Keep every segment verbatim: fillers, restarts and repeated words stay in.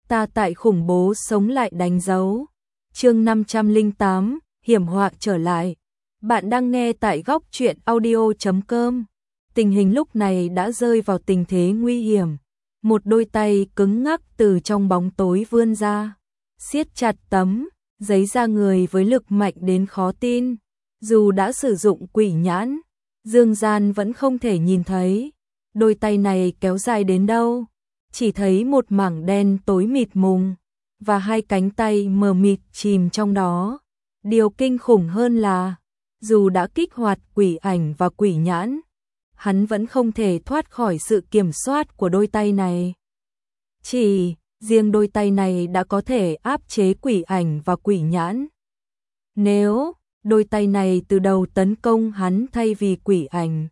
ta tại khủng bố sống lại đánh dấu. Chương năm trăm lẻ tám, hiểm họa trở lại. Bạn đang nghe tại góc truyện audio chấm com. Tình hình lúc này đã rơi vào tình thế nguy hiểm. Một đôi tay cứng ngắc từ trong bóng tối vươn ra, siết chặt tấm giấy da người với lực mạnh đến khó tin. Dù đã sử dụng quỷ nhãn, Dương Gian vẫn không thể nhìn thấy đôi tay này kéo dài đến đâu. Chỉ thấy một mảng đen tối mịt mùng và hai cánh tay mờ mịt chìm trong đó. Điều kinh khủng hơn là dù đã kích hoạt quỷ ảnh và quỷ nhãn, hắn vẫn không thể thoát khỏi sự kiểm soát của đôi tay này. Chỉ riêng đôi tay này đã có thể áp chế quỷ ảnh và quỷ nhãn. Nếu đôi tay này từ đầu tấn công hắn thay vì quỷ ảnh,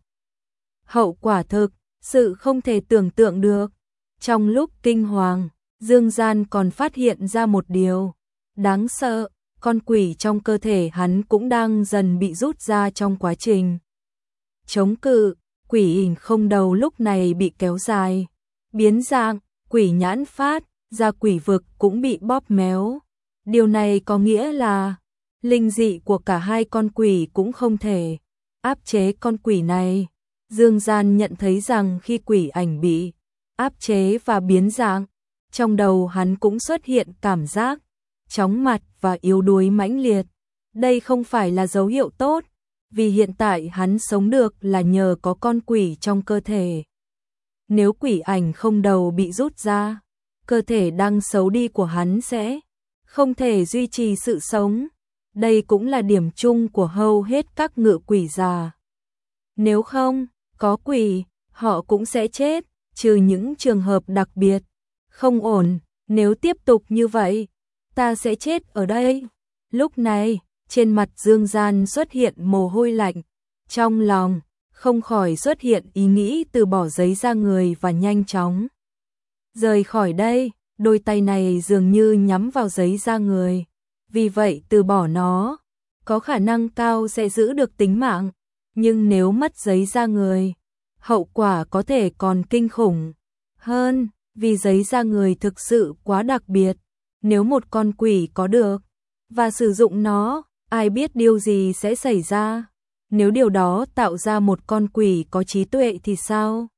hậu quả thực sự không thể tưởng tượng được. Trong lúc kinh hoàng, Dương Gian còn phát hiện ra một điều đáng sợ, con quỷ trong cơ thể hắn cũng đang dần bị rút ra trong quá trình chống cự. Quỷ ảnh không đầu lúc này bị kéo dài, biến dạng, quỷ nhãn phát ra quỷ vực cũng bị bóp méo. Điều này có nghĩa là linh dị của cả hai con quỷ cũng không thể áp chế con quỷ này. Dương Gian nhận thấy rằng khi quỷ ảnh bị áp chế và biến dạng, trong đầu hắn cũng xuất hiện cảm giác chóng mặt và yếu đuối mãnh liệt. Đây không phải là dấu hiệu tốt, vì hiện tại hắn sống được là nhờ có con quỷ trong cơ thể. Nếu quỷ ảnh không đầu bị rút ra, cơ thể đang xấu đi của hắn sẽ không thể duy trì sự sống. Đây cũng là điểm chung của hầu hết các ngự quỷ già. Nếu không có quỷ, họ cũng sẽ chết, trừ những trường hợp đặc biệt. Không ổn, nếu tiếp tục như vậy, ta sẽ chết ở đây. Lúc này, trên mặt Dương Gian xuất hiện mồ hôi lạnh. Trong lòng, không khỏi xuất hiện ý nghĩ từ bỏ giấy da người và nhanh chóng rời khỏi đây. Đôi tay này dường như nhắm vào giấy da người, vì vậy từ bỏ nó có khả năng cao sẽ giữ được tính mạng. Nhưng nếu mất giấy da người, hậu quả có thể còn kinh khủng hơn, vì giấy da người thực sự quá đặc biệt. Nếu một con quỷ có được và sử dụng nó, ai biết điều gì sẽ xảy ra. Nếu điều đó tạo ra một con quỷ có trí tuệ thì sao?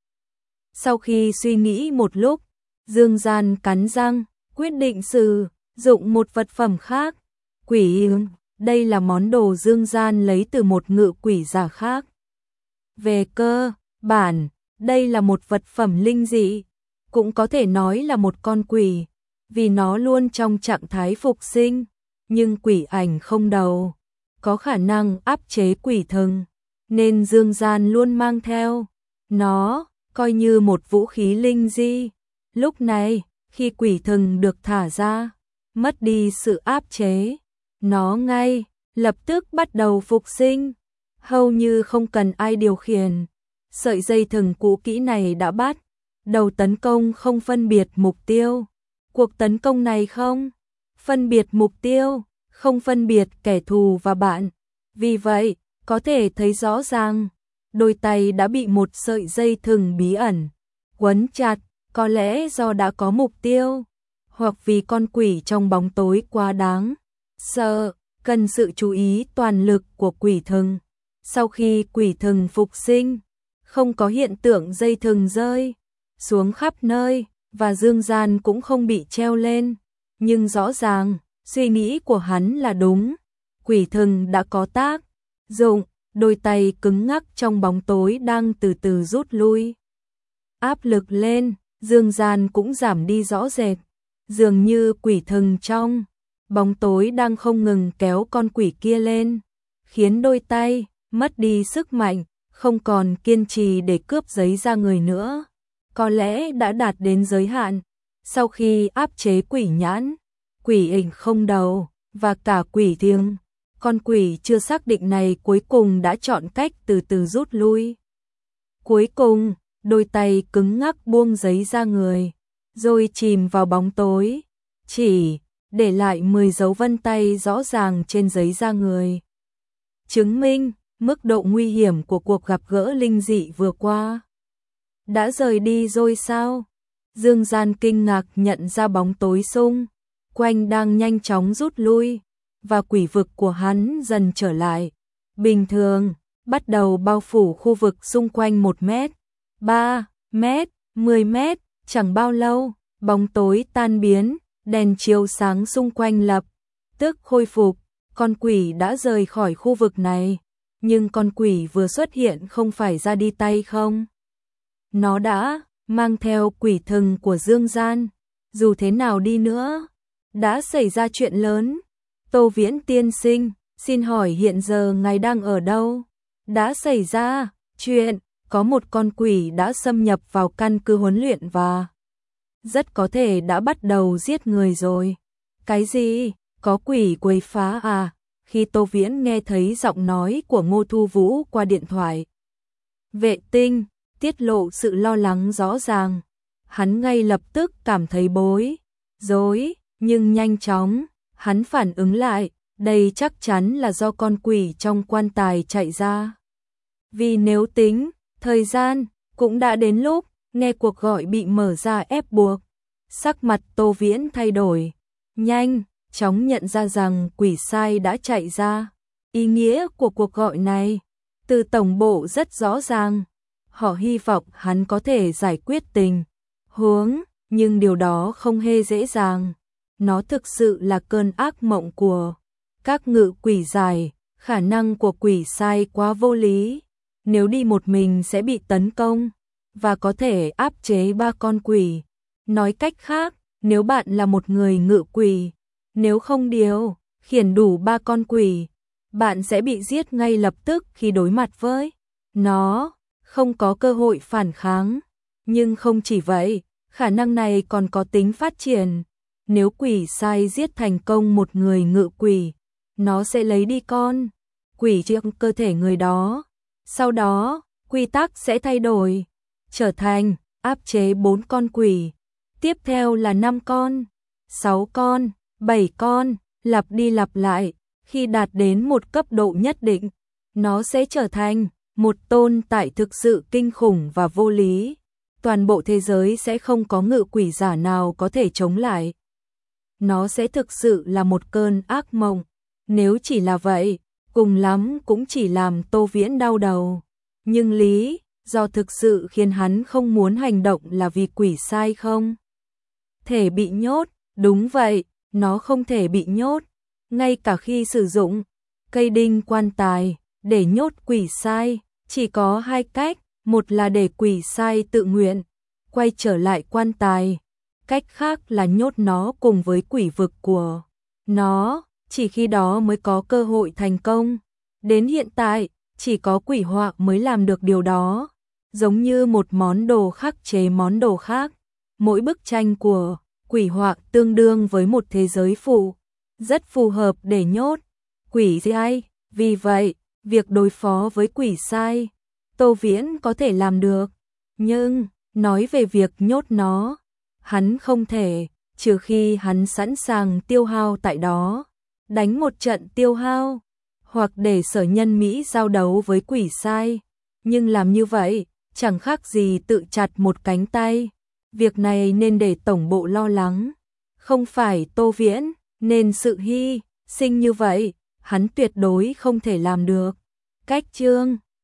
Sau khi suy nghĩ một lúc, Dương Gian cắn răng, quyết định sử dụng một vật phẩm khác. Quỷ ương, đây là món đồ Dương Gian lấy từ một ngự quỷ giả khác. Về cơ bản, đây là một vật phẩm linh dị, cũng có thể nói là một con quỷ, vì nó luôn trong trạng thái phục sinh. Nhưng quỷ ảnh không đầu có khả năng áp chế quỷ thần, nên Dương Gian luôn mang theo nó, coi như một vũ khí linh dị. Lúc này, khi quỷ thần được thả ra, mất đi sự áp chế, nó ngay lập tức bắt đầu phục sinh, hầu như không cần ai điều khiển. Sợi dây thừng cũ kỹ này đã bắt đầu tấn công không phân biệt mục tiêu. Cuộc tấn công này không phân biệt mục tiêu, không phân biệt kẻ thù và bạn. Vì vậy, có thể thấy rõ ràng, đôi tay đã bị một sợi dây thừng bí ẩn quấn chặt, có lẽ do đã có mục tiêu, hoặc vì con quỷ trong bóng tối quá đáng sợ, cần sự chú ý toàn lực của quỷ thần. Sau khi quỷ thần phục sinh, không có hiện tượng dây thừng rơi xuống khắp nơi, và Dương Gian cũng không bị treo lên. Nhưng rõ ràng, suy nghĩ của hắn là đúng. Quỷ thần đã có tác dụng, đôi tay cứng ngắc trong bóng tối đang từ từ rút lui. Áp lực lên, Dương Gian cũng giảm đi rõ rệt. Dường như quỷ thần trong bóng tối đang không ngừng kéo con quỷ kia lên, khiến đôi tay mất đi sức mạnh, không còn kiên trì để cướp giấy da người nữa. Có lẽ đã đạt đến giới hạn. Sau khi áp chế quỷ nhãn, quỷ ảnh không đầu và cả quỷ thiêng, con quỷ chưa xác định này cuối cùng đã chọn cách từ từ rút lui. Cuối cùng, đôi tay cứng ngắc buông giấy da người, rồi chìm vào bóng tối, chỉ để lại mười dấu vân tay rõ ràng trên giấy da người. Chứng minh mức độ nguy hiểm của cuộc gặp gỡ linh dị vừa qua. Đã rời đi rồi sao? Dương Gian kinh ngạc nhận ra bóng tối xung quanh đang nhanh chóng rút lui, và quỷ vực của hắn dần trở lại bình thường, bắt đầu bao phủ khu vực xung quanh một mét, ba mét, mười mét, chẳng bao lâu, bóng tối tan biến, đèn chiếu sáng xung quanh lập tức khôi phục, con quỷ đã rời khỏi khu vực này, nhưng con quỷ vừa xuất hiện không phải ra đi tay không. Nó đã mang theo quỷ thần của Dương Gian, dù thế nào đi nữa, đã xảy ra chuyện lớn. Tô Viễn tiên sinh, xin hỏi hiện giờ ngài đang ở đâu? Đã xảy ra chuyện, có một con quỷ đã xâm nhập vào căn cứ huấn luyện và rất có thể đã bắt đầu giết người rồi. Cái gì? Có quỷ quấy phá à? Khi Tô Viễn nghe thấy giọng nói của Ngô Thu Vũ qua điện thoại vệ tinh, tiết lộ sự lo lắng rõ ràng, hắn ngay lập tức cảm thấy bối rối, nhưng nhanh chóng, hắn phản ứng lại, đây chắc chắn là do con quỷ trong quan tài chạy ra. Vì nếu tính, thời gian, cũng đã đến lúc, nghe cuộc gọi bị mở ra ép buộc. Sắc mặt Tô Viễn thay đổi, nhanh, chóng nhận ra rằng quỷ sai đã chạy ra. Ý nghĩa của cuộc gọi này, từ tổng bộ rất rõ ràng. Họ hy vọng hắn có thể giải quyết tình huống, nhưng điều đó không hề dễ dàng. Nó thực sự là cơn ác mộng của các ngự quỷ dài, khả năng của quỷ sai quá vô lý. Nếu đi một mình sẽ bị tấn công, và có thể áp chế ba con quỷ. Nói cách khác, nếu bạn là một người ngự quỷ, nếu không điều khiển đủ ba con quỷ, bạn sẽ bị giết ngay lập tức khi đối mặt với nó, không có cơ hội phản kháng. Nhưng không chỉ vậy, khả năng này còn có tính phát triển. Nếu quỷ sai giết thành công một người ngự quỷ, nó sẽ lấy đi con quỷ trong cơ thể người đó. Sau đó, quy tắc sẽ thay đổi, trở thành áp chế bốn con quỷ. Tiếp theo là năm con, sáu con, bảy con, lặp đi lặp lại. Khi đạt đến một cấp độ nhất định, nó sẽ trở thành một tồn tại thực sự kinh khủng và vô lý. Toàn bộ thế giới sẽ không có ngự quỷ giả nào có thể chống lại. Nó sẽ thực sự là một cơn ác mộng. Nếu chỉ là vậy, cùng lắm cũng chỉ làm Tô Viễn đau đầu. Nhưng lý do thực sự khiến hắn không muốn hành động là vì quỷ sai không thể bị nhốt. Đúng vậy, nó không thể bị nhốt. Ngay cả khi sử dụng cây đinh quan tài để nhốt quỷ sai, chỉ có hai cách. Một là để quỷ sai tự nguyện quay trở lại quan tài, cách khác là nhốt nó cùng với quỷ vực của nó, chỉ khi đó mới có cơ hội thành công. Đến hiện tại, chỉ có quỷ họa mới làm được điều đó, giống như một món đồ khắc chế món đồ khác. Mỗi bức tranh của quỷ họa tương đương với một thế giới phụ, rất phù hợp để nhốt quỷ sai. Vì vậy, việc đối phó với quỷ sai, Tô Viễn có thể làm được, nhưng nói về việc nhốt nó, hắn không thể, trừ khi hắn sẵn sàng tiêu hao tại đó, đánh một trận tiêu hao, hoặc để Sở Nhân Mỹ giao đấu với quỷ sai. Nhưng làm như vậy, chẳng khác gì tự chặt một cánh tay. Việc này nên để tổng bộ lo lắng, không phải Tô Viễn, nên sự hy sinh như vậy, hắn tuyệt đối không thể làm được. Cách chương